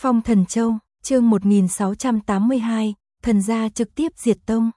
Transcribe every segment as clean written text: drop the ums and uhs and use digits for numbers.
Phong Thần Châu, chương 1682, thần gia trực tiếp diệt tông.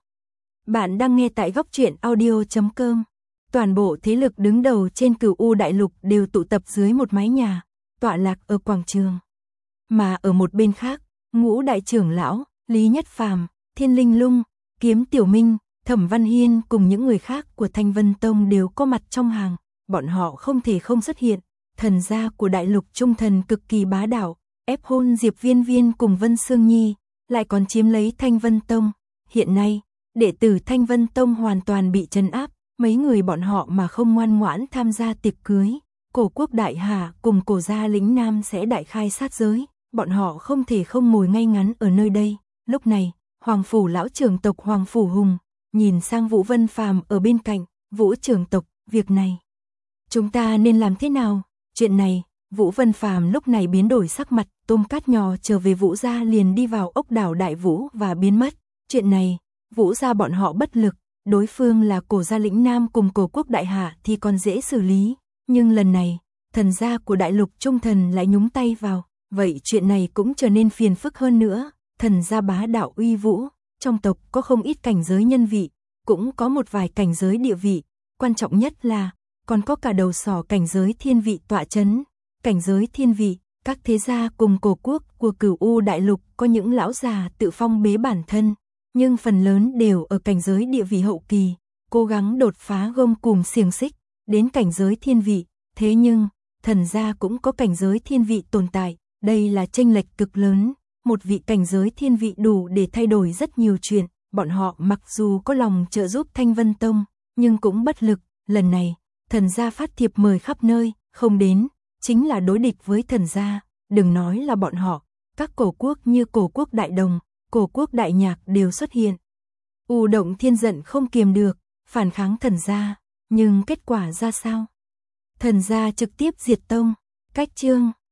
Bạn đang nghe tại góc truyện audio.com. Toàn bộ thế lực đứng đầu trên Cửu U Đại Lục đều tụ tập dưới một mái nhà, tọa lạc ở quảng trường. Mà ở một bên khác, Ngũ đại trưởng lão, Lý Nhất Phàm, Thiên Linh Lung, Kiếm Tiểu Minh, Thẩm Văn Hiên cùng những người khác của Thanh Vân Tông đều có mặt trong hàng, bọn họ không thể không xuất hiện. Thần gia của Đại Lục Trung Thần cực kỳ bá đạo, ép hôn Diệp Viên Viên cùng Vân Sương Nhi, lại còn chiếm lấy Thanh Vân Tông. Hiện nay, đệ tử Thanh Vân Tông hoàn toàn bị trấn áp, mấy người bọn họ mà không ngoan ngoãn tham gia tiệc cưới, Cổ Quốc Đại Hà cùng Cổ gia lĩnh Nam sẽ đại khai sát giới, bọn họ không thể không ngồi ngay ngắn ở nơi đây. Lúc này, Hoàng phủ lão trưởng tộc Hoàng phủ Hùng nhìn sang Vũ Vân Phàm ở bên cạnh, Vũ trưởng tộc, việc này chúng ta nên làm thế nào? Chuyện này, Vũ Vân Phàm lúc này biến đổi sắc mặt, tôm cát nhò trở về Vũ gia liền đi vào ốc đảo Đại Vũ và biến mất. Chuyện này, Vũ gia bọn họ bất lực, đối phương là Cổ gia lĩnh Nam cùng Cổ Quốc Đại Hà thì còn dễ xử lý, nhưng lần này, thần gia của Đại Lục Trung Thần lại nhúng tay vào, vậy chuyện này cũng trở nên phiền phức hơn nữa. Thần gia bá đạo uy vũ, trong tộc có không ít cảnh giới nhân vị, cũng có một vài cảnh giới địa vị, quan trọng nhất là còn có cả đầu sỏ cảnh giới thiên vị tọa chấn. Cảnh giới thiên vị, các thế gia cùng Cổ quốc của Cửu U Đại Lục có những lão già tự phong bế bản thân, nhưng phần lớn đều ở cảnh giới địa vị hậu kỳ, cố gắng đột phá gông cùm xiềng xích đến cảnh giới thiên vị. Thế nhưng, thần gia cũng có cảnh giới thiên vị tồn tại, đây là chênh lệch cực lớn. Một vị cảnh giới thiên vị đủ để thay đổi rất nhiều chuyện, bọn họ mặc dù có lòng trợ giúp Thanh Vân Tông, nhưng cũng bất lực. Lần này, thần gia phát thiệp mời khắp nơi, không đến, chính là đối địch với thần gia. Đừng nói là bọn họ, các cổ quốc như Cổ Quốc Đại Đồng, Cổ Quốc Đại Nhạc đều xuất hiện. U Động Thiên giận không kiềm được, phản kháng thần gia, nhưng kết quả ra sao? Thần gia trực tiếp diệt tông. Cách chương